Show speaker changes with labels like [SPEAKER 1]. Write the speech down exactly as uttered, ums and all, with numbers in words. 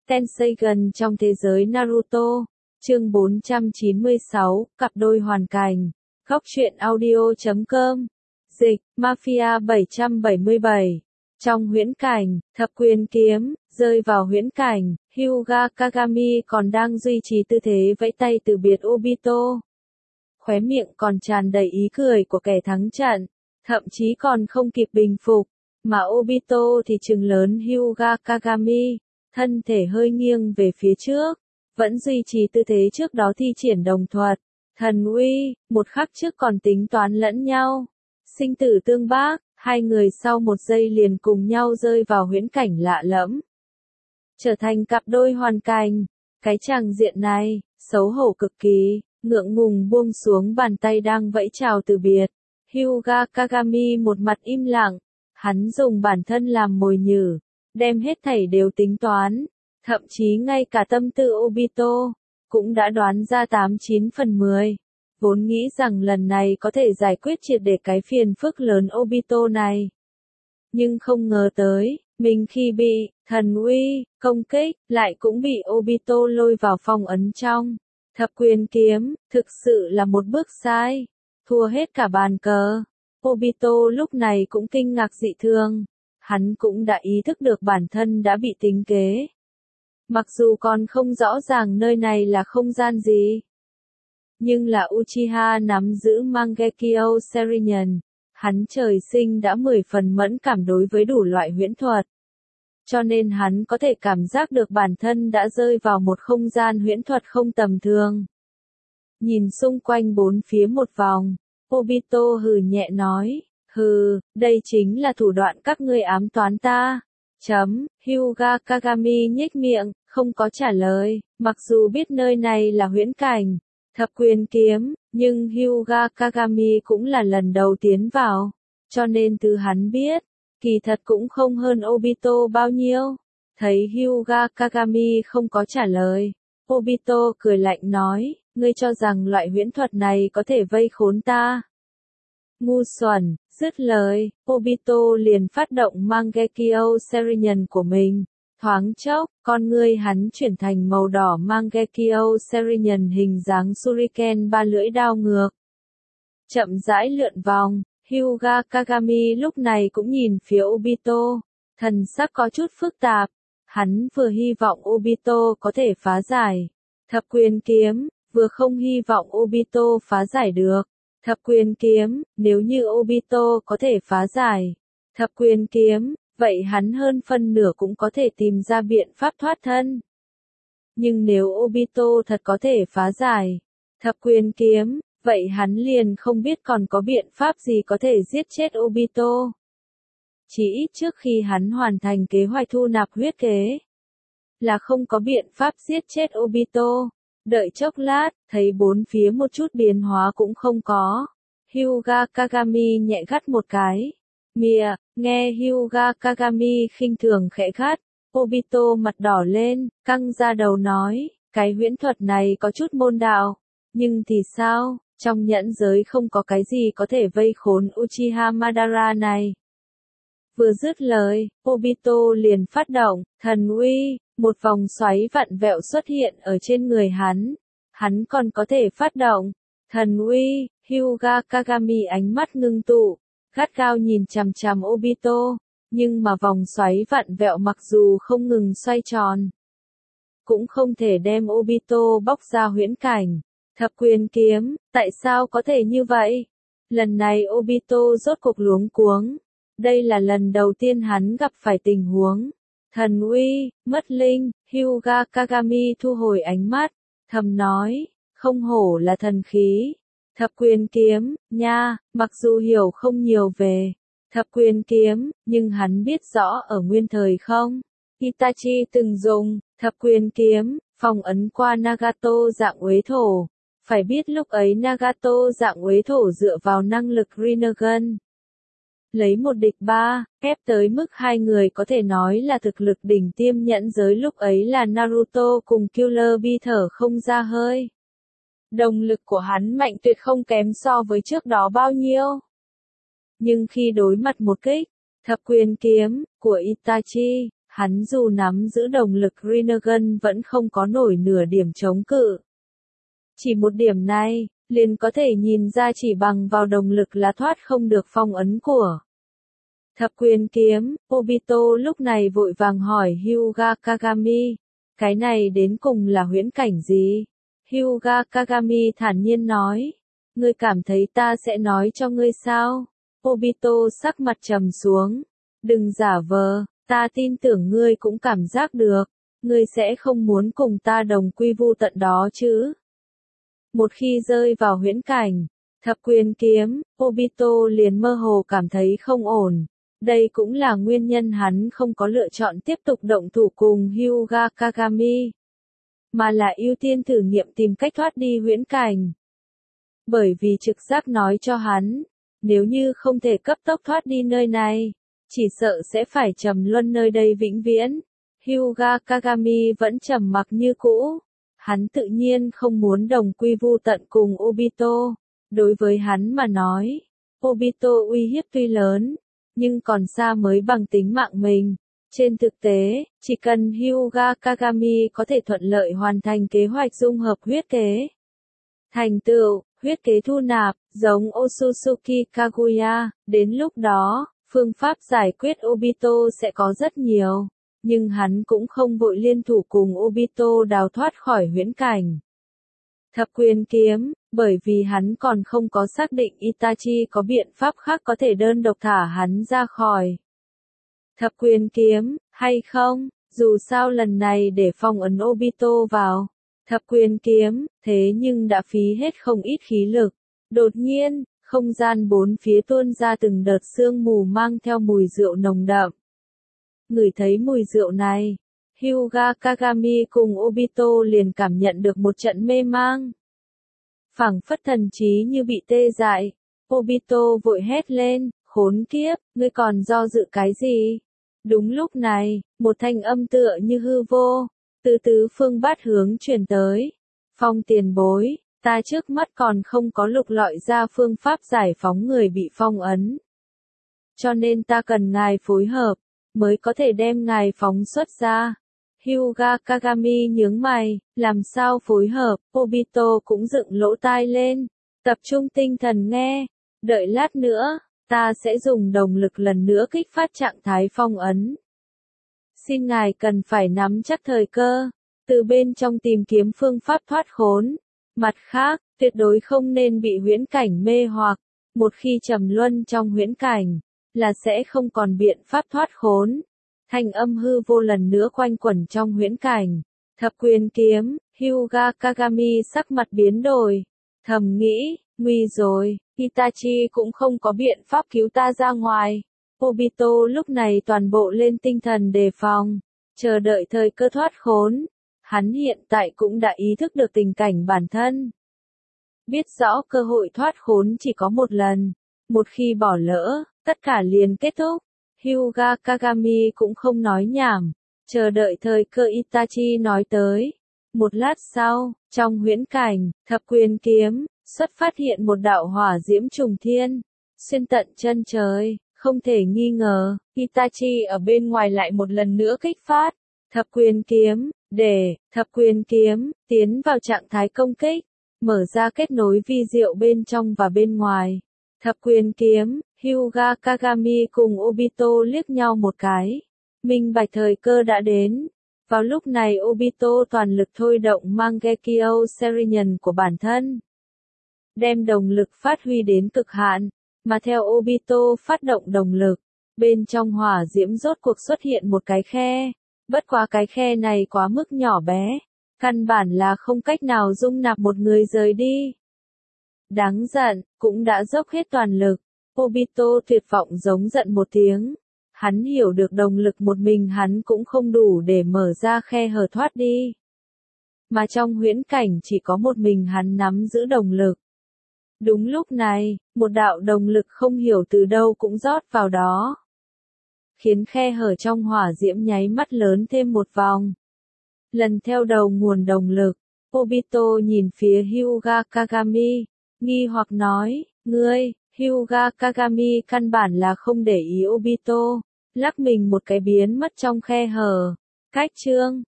[SPEAKER 1] Tenseigan trong thế giới Naruto. Chương bốn trăm chín mươi sáu, cặp đôi hoàn cảnh. Góc truyện audio chấm com. Dịch, Mafia bảy trăm bảy mươi bảy. Trong huyễn cảnh, thập quyền kiếm, rơi vào huyễn cảnh, Hyuga Kagami còn đang duy trì tư thế vẫy tay từ biệt Obito. Khóe miệng còn tràn đầy ý cười của kẻ thắng trận, thậm chí còn không kịp bình phục, mà Obito thì trừng lớn Hyuga Kagami, thân thể hơi nghiêng về phía trước, vẫn duy trì tư thế trước đó thi triển đồng thuật, thần uy, một khắc trước còn tính toán lẫn nhau, sinh tử tương bác, hai người sau một giây liền cùng nhau rơi vào huyễn cảnh lạ lẫm. Trở thành cặp đôi hoàn cảnh, cái tràng diện này, xấu hổ cực kỳ, ngượng ngùng buông xuống bàn tay đang vẫy chào từ biệt. Hyuga Kagami một mặt im lặng, hắn dùng bản thân làm mồi nhử, đem hết thảy đều tính toán, thậm chí ngay cả tâm tư Obito, cũng đã đoán ra tám chín phần mười. Vốn nghĩ rằng lần này có thể giải quyết triệt để cái phiền phức lớn Obito này. Nhưng không ngờ tới, mình khi bị, thần uy, công kích, lại cũng bị Obito lôi vào phòng ấn trong. Thập quyền kiếm, thực sự là một bước sai. Thua hết cả bàn cờ. Obito lúc này cũng kinh ngạc dị thường. Hắn cũng đã ý thức được bản thân đã bị tính kế. Mặc dù còn không rõ ràng nơi này là không gian gì. Nhưng là Uchiha nắm giữ Mangekyo Sharingan. Hắn trời sinh đã mười phần mẫn cảm đối với đủ loại huyễn thuật. Cho nên hắn có thể cảm giác được bản thân đã rơi vào một không gian huyễn thuật không tầm thường. Nhìn xung quanh bốn phía một vòng, Obito hừ nhẹ nói, hừ, đây chính là thủ đoạn các ngươi ám toán ta. Chấm, Hyuga Kagami nhếch miệng, không có trả lời, mặc dù biết nơi này là huyễn cảnh, thập quyền kiếm, nhưng Hyuga Kagami cũng là lần đầu tiến vào, cho nên từ hắn biết, kỳ thật cũng không hơn Obito bao nhiêu. Thấy Hyuga Kagami không có trả lời, Obito cười lạnh nói, ngươi cho rằng loại huyễn thuật này có thể vây khốn ta. Ngu xuẩn, dứt lời, Obito liền phát động Mangekyo Sharingan của mình. Thoáng chốc, con ngươi hắn chuyển thành màu đỏ Mangekyo Sharingan hình dáng Shuriken ba lưỡi đao ngược. Chậm rãi lượn vòng, Hyuga Kagami lúc này cũng nhìn phía Obito, thần sắc có chút phức tạp. Hắn vừa hy vọng Obito có thể phá giải thập quyền kiếm, vừa không hy vọng Obito phá giải được thập quyền kiếm. Nếu như Obito có thể phá giải thập quyền kiếm, vậy hắn hơn phân nửa cũng có thể tìm ra biện pháp thoát thân. Nhưng nếu Obito thật có thể phá giải thập quyền kiếm, vậy hắn liền không biết còn có biện pháp gì có thể giết chết Obito. Chỉ ít trước khi hắn hoàn thành kế hoạch thu nạp huyết kế, là không có biện pháp giết chết Obito. Đợi chốc lát, thấy bốn phía một chút biến hóa cũng không có. Hyuga Kagami nhẹ gắt một cái. Mìa, nghe Hyuga Kagami khinh thường khẽ gắt, Obito mặt đỏ lên, căng ra đầu nói, cái huyễn thuật này có chút môn đạo. Nhưng thì sao, trong nhẫn giới không có cái gì có thể vây khốn Uchiha Madara này. Vừa dứt lời, Obito liền phát động, thần uy, một vòng xoáy vặn vẹo xuất hiện ở trên người hắn. Hắn còn có thể phát động, thần uy, Hyuga Kagami ánh mắt ngưng tụ, gắt gao nhìn chằm chằm Obito, nhưng mà vòng xoáy vặn vẹo mặc dù không ngừng xoay tròn, cũng không thể đem Obito bóc ra huyễn cảnh. Thập quyền kiếm, tại sao có thể như vậy? Lần này Obito rốt cuộc luống cuống. Đây là lần đầu tiên hắn gặp phải tình huống thần uy, mất linh. Hyuga Kagami thu hồi ánh mắt, thầm nói, không hổ là thần khí. Thập quyền kiếm, nha, mặc dù hiểu không nhiều về thập quyền kiếm, nhưng hắn biết rõ ở nguyên thời không, Itachi từng dùng thập quyền kiếm, phong ấn qua Nagato dạng uế thổ. Phải biết lúc ấy Nagato dạng uế thổ dựa vào năng lực Rinnegan, lấy một địch ba, ép tới mức hai người có thể nói là thực lực đỉnh tiêm nhẫn giới lúc ấy là Naruto cùng Killer Bee thở không ra hơi. Động lực của hắn mạnh tuyệt không kém so với trước đó bao nhiêu. Nhưng khi đối mặt một kích, thập quyền kiếm, của Itachi, Hắn dù nắm giữ động lực Rinnegan vẫn không có nổi nửa điểm chống cự. Chỉ một điểm này, liền có thể nhìn ra chỉ bằng vào động lực là thoát không được phong ấn của Thập Quyền Kiếm. Obito lúc này vội vàng hỏi Hyuga Kagami, cái này đến cùng là huyễn cảnh gì? Hyuga Kagami thản nhiên nói, ngươi cảm thấy ta sẽ nói cho ngươi sao? Obito sắc mặt trầm xuống, đừng giả vờ, ta tin tưởng ngươi cũng cảm giác được, ngươi sẽ không muốn cùng ta đồng quy vu tận đó chứ? Một khi rơi vào huyễn cảnh, Thập Quyền Kiếm, Obito liền mơ hồ cảm thấy không ổn. Đây cũng là nguyên nhân hắn không có lựa chọn tiếp tục động thủ cùng Hyuga Kagami, mà là ưu tiên thử nghiệm tìm cách thoát đi huyễn cảnh. Bởi vì trực giác nói cho hắn, nếu như không thể cấp tốc thoát đi nơi này, chỉ sợ sẽ phải trầm luân nơi đây vĩnh viễn. Hyuga Kagami vẫn trầm mặc như cũ. Hắn tự nhiên không muốn đồng quy vu tận cùng Obito. Đối với hắn mà nói, Obito uy hiếp tuy lớn, nhưng còn xa mới bằng tính mạng mình. Trên thực tế, chỉ cần Hyuga Kagami có thể thuận lợi hoàn thành kế hoạch dung hợp huyết kế, thành tựu, huyết kế thu nạp, giống Otsutsuki Kaguya, đến lúc đó, phương pháp giải quyết Obito sẽ có rất nhiều. Nhưng hắn cũng không vội liên thủ cùng Obito đào thoát khỏi huyễn cảnh Thập Quyền Kiếm, bởi vì hắn còn không có xác định Itachi có biện pháp khác có thể đơn độc thả hắn ra khỏi Thập Quyền Kiếm, hay không? Dù sao lần này để phong ấn Obito vào Thập Quyền Kiếm, thế nhưng đã phí hết không ít khí lực. Đột nhiên, không gian bốn phía tuôn ra từng đợt sương mù mang theo mùi rượu nồng đậm. Ngửi thấy mùi rượu này, Hyuga Kagami cùng Obito liền cảm nhận được một trận mê mang. Phảng phất thần trí như bị tê dại, Obito vội hét lên, khốn kiếp, ngươi còn do dự cái gì? Đúng lúc này, một thanh âm tựa như hư vô, từ tứ phương bát hướng truyền tới. Phong tiền bối, ta trước mắt còn không có lục lọi ra phương pháp giải phóng người bị phong ấn. Cho nên ta cần ngài phối hợp, mới có thể đem ngài phóng xuất ra. Hyuga Kagami nhướng mày, làm sao phối hợp? Obito cũng dựng lỗ tai lên, tập trung tinh thần nghe. Đợi lát nữa, ta sẽ dùng động lực lần nữa kích phát trạng thái phong ấn. Xin ngài cần phải nắm chắc thời cơ, từ bên trong tìm kiếm phương pháp thoát khốn. Mặt khác, tuyệt đối không nên bị huyễn cảnh mê hoặc. Một khi trầm luân trong huyễn cảnh, là sẽ không còn biện pháp thoát khốn. Thanh âm hư vô lần nữa quanh quẩn trong huyễn cảnh. Thập Quyền Kiếm, Hyuga Kagami sắc mặt biến đổi. Thầm nghĩ, nguy rồi, Itachi cũng không có biện pháp cứu ta ra ngoài. Obito lúc này toàn bộ lên tinh thần đề phòng, chờ đợi thời cơ thoát khốn. Hắn hiện tại cũng đã ý thức được tình cảnh bản thân. Biết rõ cơ hội thoát khốn chỉ có một lần. Một khi bỏ lỡ, tất cả liền kết thúc. Hyuga Kagami cũng không nói nhảm, chờ đợi thời cơ Itachi nói tới. Một lát sau, trong huyễn cảnh, Thập Quyền Kiếm, xuất phát hiện một đạo hỏa diễm trùng thiên, xuyên tận chân trời, không thể nghi ngờ, Itachi ở bên ngoài lại một lần nữa kích phát. Thập Quyền Kiếm, để, Thập Quyền Kiếm, tiến vào trạng thái công kích, mở ra kết nối vi diệu bên trong và bên ngoài. Thập Quyền Kiếm, Hyuga Kagami cùng Obito liếc nhau một cái. Minh bạch thời cơ đã đến. Vào lúc này Obito toàn lực thôi động Mangekyo Serenian của bản thân. Đem động lực phát huy đến cực hạn, mà theo Obito phát động động lực, bên trong hỏa diễm rốt cuộc xuất hiện một cái khe. Bất quá cái khe này quá mức nhỏ bé, căn bản là không cách nào dung nạp một người rời đi. Đáng giận, cũng đã dốc hết toàn lực. Obito tuyệt vọng giống giận một tiếng. Hắn hiểu được động lực một mình hắn cũng không đủ để mở ra khe hở thoát đi. Mà trong huyễn cảnh chỉ có một mình hắn nắm giữ động lực. Đúng lúc này, một đạo động lực không hiểu từ đâu cũng rót vào đó. Khiến khe hở trong hỏa diễm nháy mắt lớn thêm một vòng. Lần theo đầu nguồn động lực, Obito nhìn phía Hyuga Kagami, nghi hoặc nói, ngươi, Hyuga Kagami căn bản là không để ý Obito, lắc mình một cái biến mất trong khe hở. Cách chương